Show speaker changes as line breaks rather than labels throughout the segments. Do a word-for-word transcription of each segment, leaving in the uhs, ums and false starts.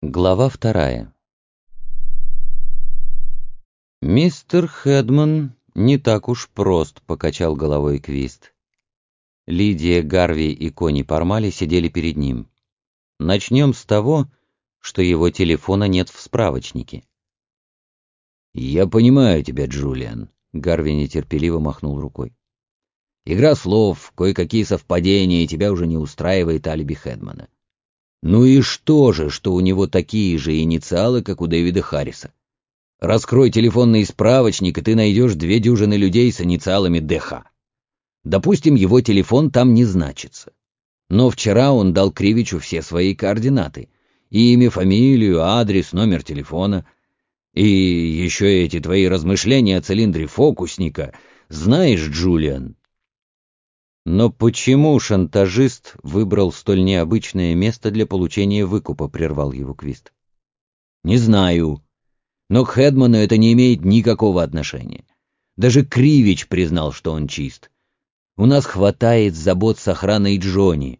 Глава вторая. «Мистер Хэдман не так уж прост», — покачал головой Квист. Лидия, Гарви и Кони Пармали сидели перед ним. Начнем с того, что его телефона нет в справочнике.
«Я понимаю тебя, Джулиан», — Гарви нетерпеливо махнул рукой. «Игра слов, кое-какие совпадения, и тебя уже не устраивает алиби Хэдмана. Ну и что же, что у него такие же инициалы, как у Дэвида Харриса? Раскрой телефонный справочник, и ты найдешь две дюжины людей с инициалами ДХ. Допустим, его телефон там не значится. Но вчера он дал Кривичу все свои координаты. Имя, фамилию, адрес, номер телефона. И еще эти твои размышления о цилиндре фокусника. Знаешь, Джулиан...»
«Но почему шантажист выбрал столь необычное место для получения выкупа?» — прервал его Квист.
«Не знаю. Но к Хэдману это не имеет никакого отношения. Даже Кривич признал, что он чист. У нас хватает забот с охраной Джонни.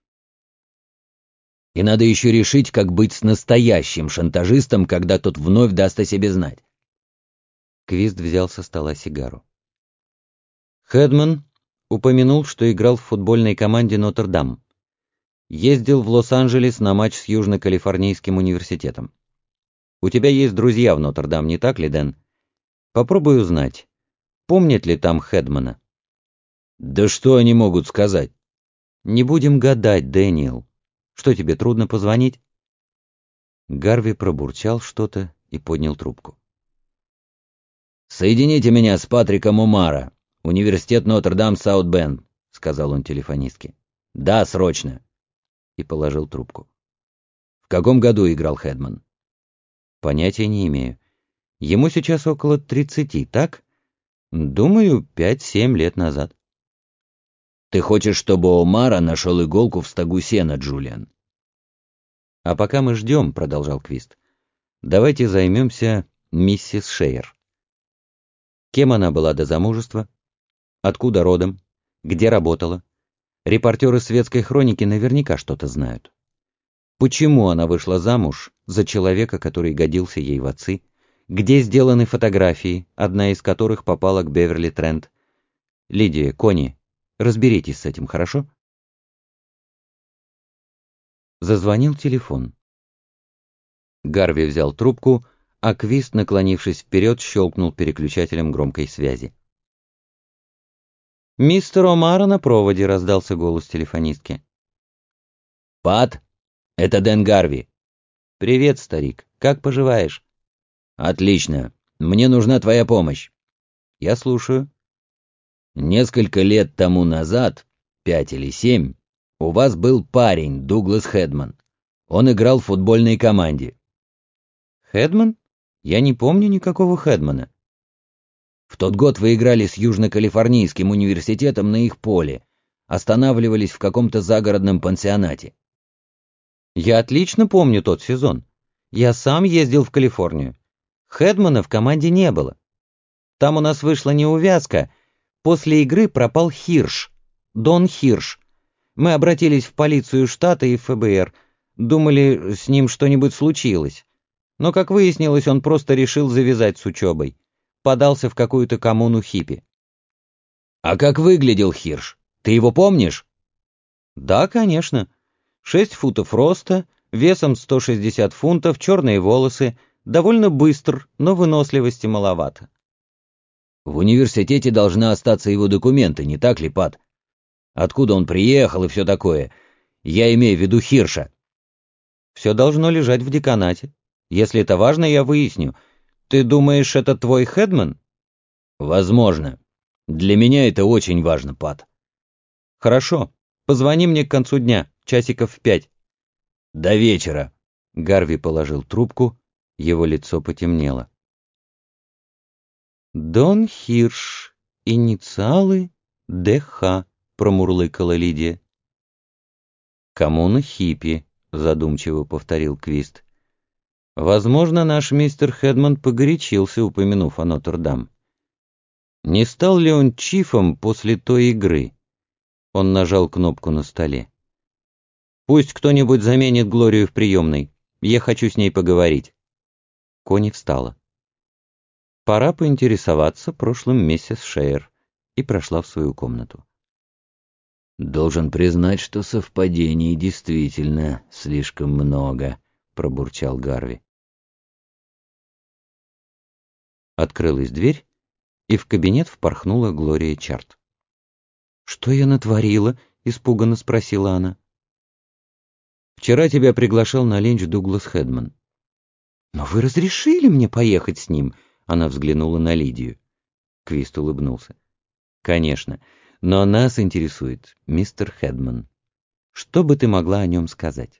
И надо еще решить, как быть с настоящим шантажистом, когда тот вновь даст о себе знать».
Квист взял со стола сигару. Хэдман упомянул, что играл в футбольной команде Нотр-Дам. Ездил в Лос-Анджелес на матч с Южно-Калифорнийским университетом. У тебя есть друзья в Нотр-Дам, не так ли, Дэн? Попробуй узнать, помнят ли там Хэдмана.
«Да что они могут сказать?»
Не будем гадать, Дэниел. Что, тебе трудно позвонить?» Гарви пробурчал что-то и поднял трубку.
«Соедините меня с Патриком Умара, университет Нотр-Дам Саут-Бенд», — сказал он телефонистке. «Да, срочно». И положил трубку. «В каком году играл Хэдман?»
«Понятия не имею. Ему сейчас около тридцати, так? Думаю, пять-семь лет назад».
«Ты хочешь, чтобы Омара нашел иголку в стогу сена, Джулиан?»
«А пока мы ждем», — продолжал Квист, — «давайте займемся миссис Шейер. Кем она была до замужества? Откуда родом? Где работала? Репортеры светской хроники наверняка что-то знают. Почему она вышла замуж за человека, который годился ей в отцы? Где сделаны фотографии, одна из которых попала к Беверли Трент? Лидия, Кони, разберитесь с этим, хорошо?» Зазвонил телефон. Гарви взял трубку, а Квист, наклонившись вперед, щелкнул переключателем громкой связи. «Мистер Омара на проводе», — раздался голос телефонистки.
«Пат, это Дэн Гарви».
«Привет, старик. Как поживаешь?»
«Отлично. Мне нужна твоя помощь».
«Я слушаю».
«Несколько лет тому назад, пять или семь, у вас был парень, Дуглас Хэдман. Он играл в футбольной команде».
«Хэдман? Я не помню никакого Хэдмана».
«В тот год вы играли с Южно-Калифорнийским университетом на их поле, останавливались в каком-то загородном пансионате».
«Я отлично помню тот сезон. Я сам ездил в Калифорнию. Хэдмана в команде не было. Там у нас вышла неувязка. После игры пропал Хирш, Дон Хирш. Мы обратились в полицию штата и в эф бэ эр. Думали, с ним что-нибудь случилось. Но, как выяснилось, он просто решил завязать с учебой. Подался в какую-то коммуну хиппи».
«А как выглядел Хирш? Ты его помнишь?»
«Да, конечно. Шесть футов роста, весом сто шестьдесят фунтов, черные волосы, довольно быстр, но выносливости маловато».
«В университете должны остаться его документы, не так ли, Пат? Откуда он приехал и все такое? Я имею в виду Хирша».
«Все должно лежать в деканате. Если это важно, я выясню. Ты думаешь, это твой Хэдман?»
«Возможно. Для меня это очень важно, Пат».
«Хорошо. Позвони мне к концу дня, часиков в пять».
«До вечера».
Гарви положил трубку, его лицо потемнело. «Дон Хирш, инициалы дэ ха», — промурлыкала Лидия. «Коммуна хиппи», — задумчиво повторил Квист. «Возможно, наш мистер Хэдман погорячился, упомянув о Нотр-Дам. Не стал ли он чифом после той игры?» Он нажал кнопку на столе. «Пусть кто-нибудь заменит Глорию в приемной. Я хочу с ней поговорить». Конни встала. «Пора поинтересоваться прошлым миссис Шейер», и прошла в свою комнату.
«Должен признать, что совпадений действительно слишком много», — пробурчал Гарви.
Открылась дверь, и в кабинет впорхнула Глория Чарт. «Что я натворила?» — испуганно спросила она. «Вчера тебя приглашал на ленч Дуглас Хедман». «Но вы разрешили мне поехать с ним?» — она взглянула на Лидию. Квист улыбнулся. «Конечно, но нас интересует мистер Хедман. Что бы ты могла о нем сказать?»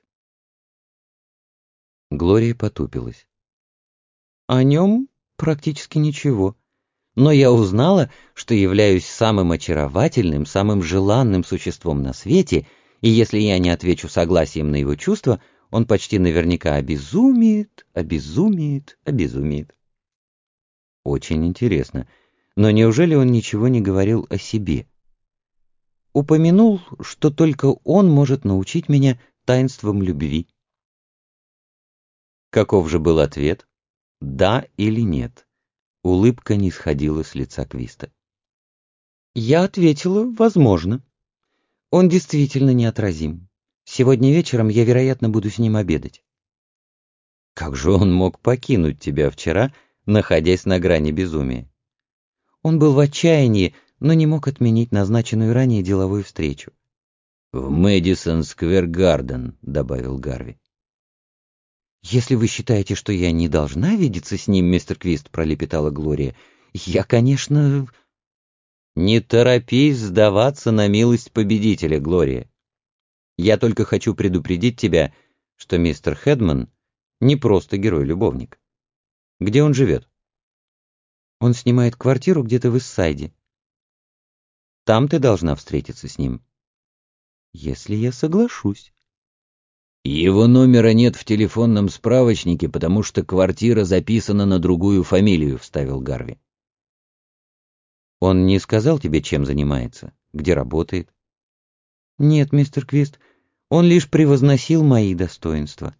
Глория потупилась. «О нем практически ничего. Но я узнала, что являюсь самым очаровательным, самым желанным существом на свете, и если я не отвечу согласием на его чувства, он почти наверняка обезумеет, обезумеет, обезумеет». «Очень интересно. Но неужели он ничего не говорил о себе?» «Упомянул, что только он может научить меня таинствам любви». Каков же был ответ? Да или нет? Улыбка не сходила с лица Квиста. Я ответила, возможно. Он действительно неотразим. Сегодня вечером я, вероятно, буду с ним обедать. Как же он мог покинуть тебя вчера, находясь на грани безумия? Он был в отчаянии, но не мог отменить назначенную ранее деловую встречу.
«В Мэдисон Сквер Гарден», — добавил Гарви.
«Если вы считаете, что я не должна видеться с ним, мистер Квист», — пролепетала Глория, — «я, конечно...» «Не торопись сдаваться на милость победителя, Глория. Я только хочу предупредить тебя, что мистер Хедман не просто герой-любовник. Где он живет?» «Он снимает квартиру где-то в Иссайде. Там ты должна встретиться с ним». «Если я соглашусь».
«Его номера нет в телефонном справочнике, потому что квартира записана на другую фамилию», — вставил Гарви.
«Он не сказал тебе, чем занимается, где работает?» «Нет, мистер Квист, он лишь превозносил мои достоинства».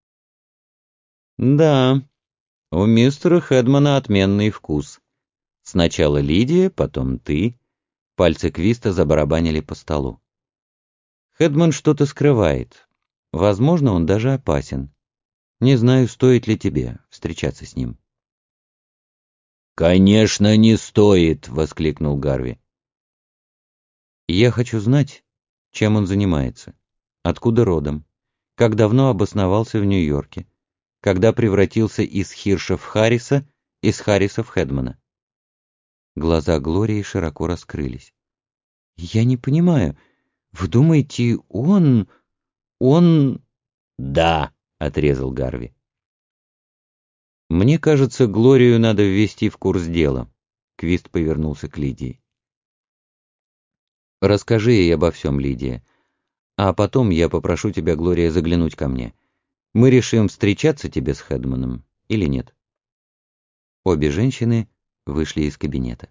«Да, у мистера Хедмана отменный вкус. Сначала Лидия, потом ты». Пальцы Квиста забарабанили по столу. «Хедман что-то скрывает. Возможно, он даже опасен. Не знаю, стоит ли тебе встречаться с ним».
«Конечно, не стоит!» — воскликнул Гарви.
«Я хочу знать, чем он занимается, откуда родом, как давно обосновался в Нью-Йорке, когда превратился из Хирша в Харриса, из Харриса в Хедмана». Глаза Глории широко раскрылись. «Я не понимаю, вы думаете, он... он...»
«Да», — отрезал Гарви.
«Мне кажется, Глорию надо ввести в курс дела». Квист повернулся к Лидии. «Расскажи ей обо всем, Лидия. А потом я попрошу тебя, Глория, заглянуть ко мне. Мы решим, встречаться тебе с Хедманом или нет». Обе женщины вышли из кабинета.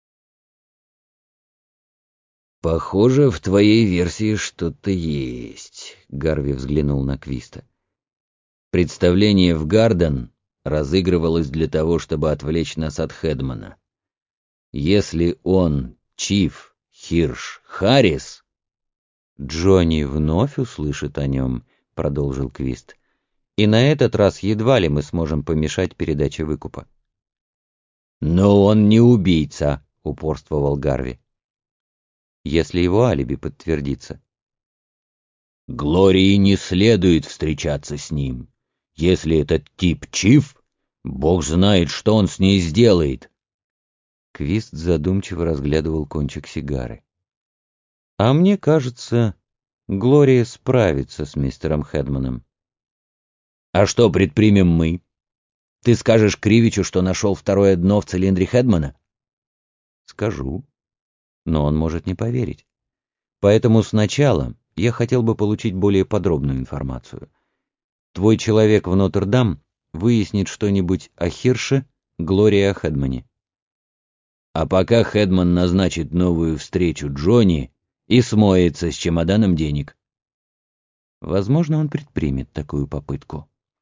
«Похоже, в твоей версии что-то есть», — Гарви взглянул на Квиста. «Представление в Гарден разыгрывалось для того, чтобы отвлечь нас от Хедмана. Если он Чиф Хирш Харрис...»
«Джонни вновь услышит о нем», — продолжил Квист. «И на этот раз едва ли мы сможем помешать передаче выкупа».
«Но он не убийца», — упорствовал Гарви.
«Если его алиби подтвердится».
«Глории не следует встречаться с ним. Если этот тип Чиф, бог знает, что он с ней сделает».
Квист задумчиво разглядывал кончик сигары. «А мне кажется, Глория справится с мистером Хедманом».
«А что предпримем мы? Ты скажешь Кривичу, что нашел второе дно в цилиндре Хедмана?»
«Скажу. Но он может не поверить. Поэтому сначала я хотел бы получить более подробную информацию. Твой человек в Нотр-Дам выяснит что-нибудь о Хирше, Глории о Хедмане».
А пока Хедман назначит новую встречу Джонни и смоется с чемоданом денег.
Возможно, он предпримет такую попытку.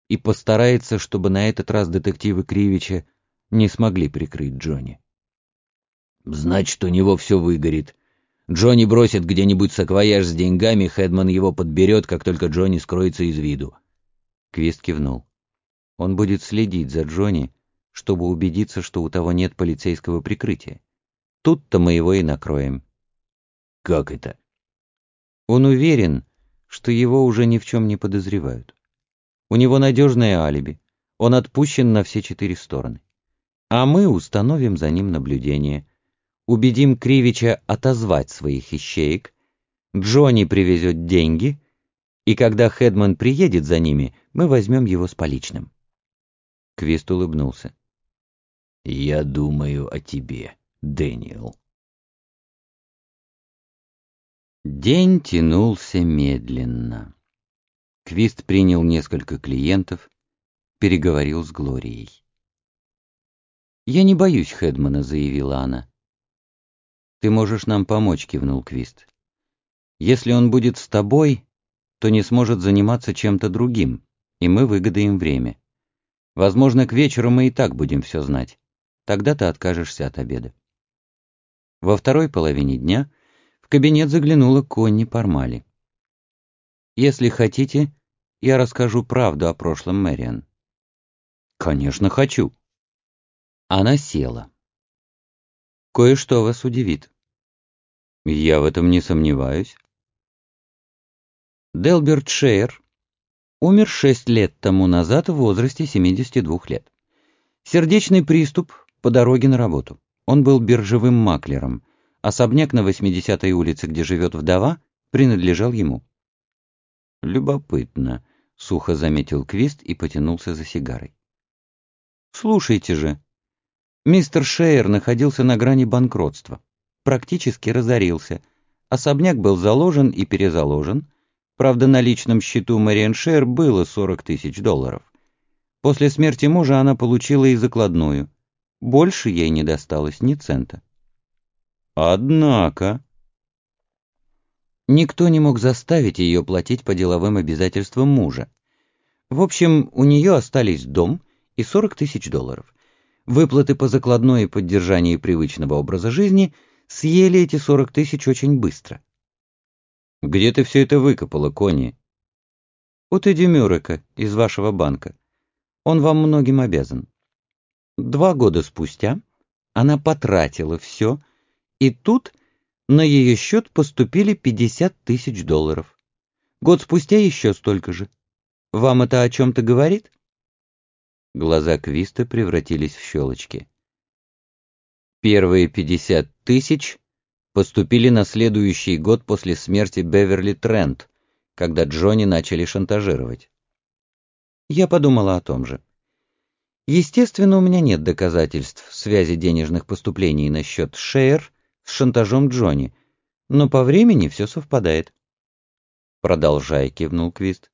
и постарается, чтобы на этот раз детективы Кривича не смогли прикрыть Джонни.
Значит, у него все выгорит. Джонни бросит где-нибудь саквояж с деньгами, Хедман его подберет, как только Джонни скроется из виду.
Квист кивнул. Он будет следить за Джонни, чтобы убедиться, что у того нет полицейского прикрытия. Тут-то мы его и накроем.
Как это?
Он уверен, что его уже ни в чем не подозревают. У него надежное алиби. Он отпущен на все четыре стороны. А мы установим за ним наблюдение. Убедим Кривича отозвать своих ищеек. Джонни привезет деньги, и когда Хедман приедет за ними, мы возьмем его с поличным. Квист улыбнулся.
«Я думаю о тебе, Дэниел».
День тянулся медленно. Квист принял несколько клиентов, переговорил с Глорией. «Я не боюсь Хедмана», — заявила она. «Ты можешь нам помочь», — кивнул Квист. «Если он будет с тобой, то не сможет заниматься чем-то другим, и мы выгодаем время. Возможно, к вечеру мы и так будем все знать. Тогда ты откажешься от обеда». Во второй половине дня в кабинет заглянула Конни Пармали. «Если хотите, я расскажу правду о прошлом Мэриан». «Конечно, хочу». Она села. «Кое-что вас удивит». «Я в этом не сомневаюсь». Делберт Шеер умер шесть лет тому назад в возрасте семидесяти двух лет. Сердечный приступ по дороге на работу. Он был биржевым маклером. Особняк на восьмидесятой улице, где живет вдова, принадлежал ему. «Любопытно», — сухо заметил Квист и потянулся за сигарой. «Слушайте же. Мистер Шеер находился на грани банкротства. Практически разорился. Особняк был заложен и перезаложен. Правда, на личном счету Мэриан Шеер было сорок тысяч долларов. После смерти мужа она получила и закладную. Больше ей не досталось ни цента. Однако... Никто не мог заставить ее платить по деловым обязательствам мужа. В общем, у нее остались дом и сорок тысяч долларов. Выплаты по закладной и поддержанию привычного образа жизни съели эти сорок тысяч очень быстро. «Где ты все это выкопала, Конни?» «У Тедди Мюррека из вашего банка. Он вам многим обязан». Два года спустя она потратила все, и тут на ее счет поступили пятьдесят тысяч долларов. Год спустя еще столько же. Вам это о чем-то говорит? Глаза Квиста превратились в щелочки. Первые пятьдесят тысяч поступили на следующий год после смерти Беверли Трент, когда Джонни начали шантажировать. Я подумала о том же. Естественно, у меня нет доказательств связи денежных поступлений на счет Шеер с шантажом Джонни, но по времени все совпадает. «Продолжай», — кивнул Квист.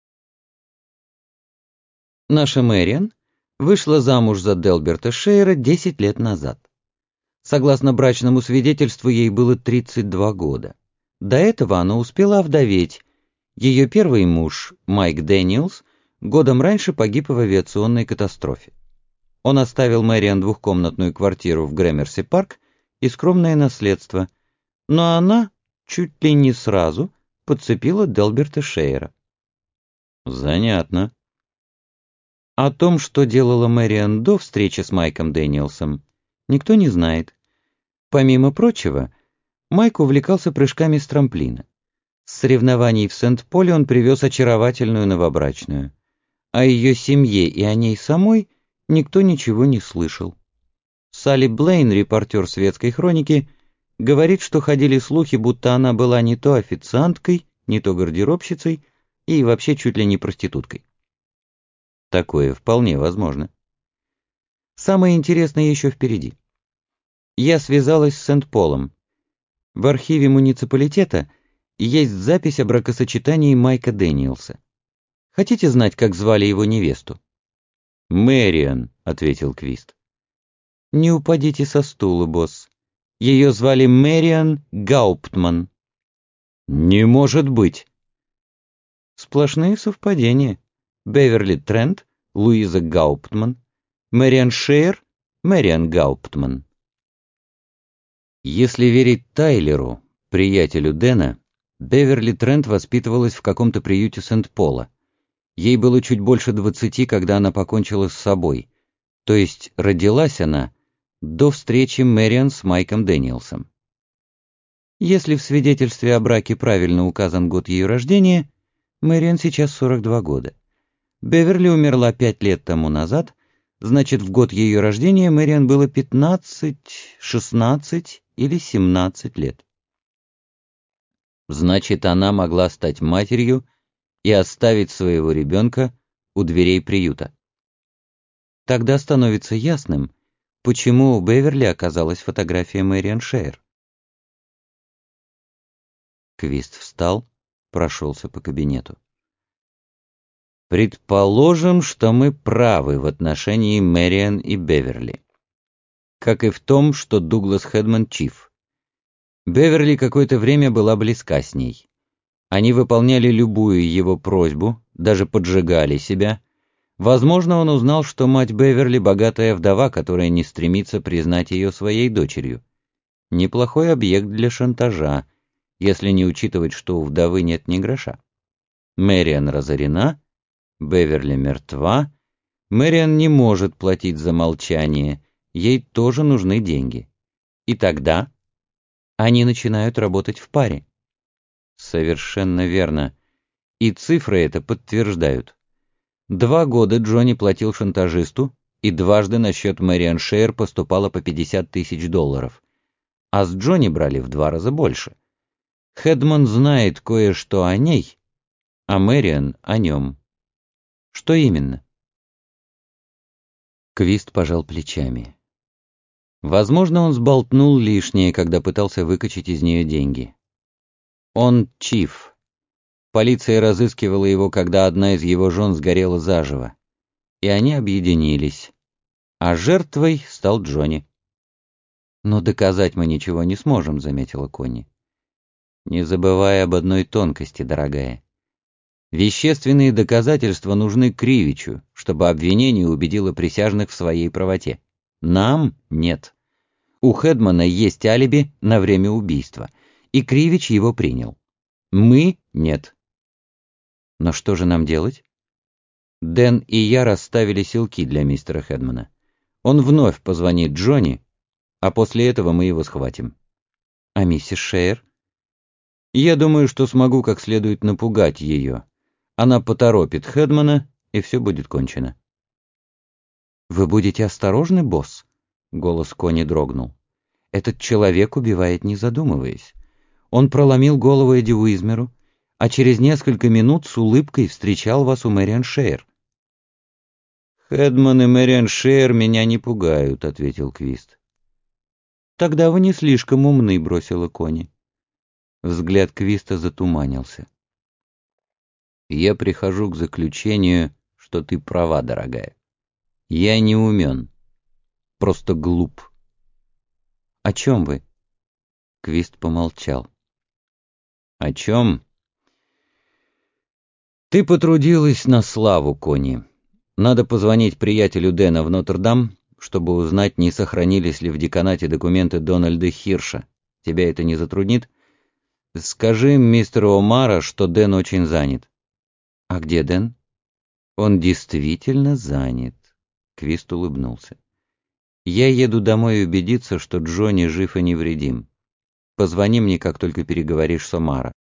Наша Мэриан вышла замуж за Делберта Шеера десять лет назад. Согласно брачному свидетельству, ей было тридцать два года. До этого она успела овдоветь. Ее первый муж, Майк Дэниелс, годом раньше погиб в авиационной катастрофе. Он оставил Мэриан двухкомнатную квартиру в Грэмерси-парк и скромное наследство, но она чуть ли не сразу подцепила Делберта Шеера. Занятно. О том, что делала Мэриан до встречи с Майком Дэниелсом, никто не знает. Помимо прочего, Майк увлекался прыжками с трамплина. С соревнований в Сент-Поле он привез очаровательную новобрачную. О ее семье и о ней самой никто ничего не слышал. Салли Блейн, репортер светской хроники, говорит, что ходили слухи, будто она была не то официанткой, не то гардеробщицей и вообще чуть ли не проституткой. Такое вполне возможно. Самое интересное еще впереди. Я связалась с Сент-Полом. В архиве муниципалитета есть запись о бракосочетании Майка Дэниелса. Хотите знать, как звали его невесту? «Мэриан», — ответил Квист. «Не упадите со стула, босс. Ее звали Мэриан Гауптман». «Не может быть!» «Сплошные совпадения. Беверли Трент, Луиза Гауптман, Мэриан Шейер, Мэриан Гауптман. Если верить Тайлеру, приятелю Дэна, Беверли Трент воспитывалась в каком-то приюте Сент-Пола. Ей было чуть больше двадцати, когда она покончила с собой, то есть родилась она до встречи Мэриан с Майком Дэниелсом. Если в свидетельстве о браке правильно указан год ее рождения, Мэриан сейчас сорок два года. Беверли умерла пять лет тому назад, значит, в год ее рождения Мэриан было пятнадцать, шестнадцать или семнадцать лет. Значит, она могла стать матерью и оставить своего ребенка у дверей приюта. Тогда становится ясным, почему у Беверли оказалась фотография Мэриан Шейер. Квист встал, прошелся по кабинету. Предположим, что мы правы в отношении Мэриан и Беверли. Как и в том, что Дуглас Хэдман чиф. Беверли какое-то время была близка с ней. Они выполняли любую его просьбу, даже поджигали себя. Возможно, он узнал, что мать Беверли богатая вдова, которая не стремится признать ее своей дочерью. Неплохой объект для шантажа, если не учитывать, что у вдовы нет ни гроша. Мэриан разорена, Беверли мертва, Мэриан не может платить за молчание, ей тоже нужны деньги. И тогда они начинают работать в паре. Совершенно верно. И цифры это подтверждают. Два года Джонни платил шантажисту, и дважды на счет Мэриан Шейер поступало по пятьдесят тысяч долларов. А с Джонни брали в два раза больше. Хэдман знает кое-что о ней, а Мэриан о нем. Что именно? Квист пожал плечами. Возможно, он сболтнул лишнее, когда пытался выкачать из нее деньги. Он чиф. Полиция разыскивала его, когда одна из его жен сгорела заживо. И они объединились. А жертвой стал Джонни. «Но доказать мы ничего не сможем», — заметила Конни. «Не забывай об одной тонкости, дорогая. Вещественные доказательства нужны Кривичу, чтобы обвинение убедило присяжных в своей правоте. Нам нет. У Хэдмана есть алиби на время убийства, и Кривич его принял. Мы нет. Но что же нам делать? Дэн и я расставили силки для мистера Хэдмана. Он вновь позвонит Джонни, а после этого мы его схватим. А миссис Шейер? Я думаю, что смогу как следует напугать ее. Она поторопит Хэдмана, и все будет кончено. «Вы будете осторожны, босс?» Голос Конни дрогнул. «Этот человек убивает, не задумываясь. Он проломил голову Эдди Уизмеру, а через несколько минут с улыбкой встречал вас у Мэриан Шейер». «Хэдман и Мэриан Шейер меня не пугают», — ответил Квист. «Тогда вы не слишком умны», — бросила Конни. Взгляд Квиста затуманился. «Я прихожу к заключению, что ты права, дорогая. Я не умен, просто глуп». «О чем вы?» Квист помолчал. «О чем?» «Ты потрудилась на славу, Конни. Надо позвонить приятелю Дэна в Нотр-Дам, чтобы узнать, не сохранились ли в деканате документы Дональда Хирша. Тебя это не затруднит? Скажи мистеру Омара, что Дэн очень занят». «А где Дэн?» «Он действительно занят», — Квист улыбнулся. «Я еду домой убедиться, что Джонни жив и невредим. Позвони мне, как только переговоришь с Омара».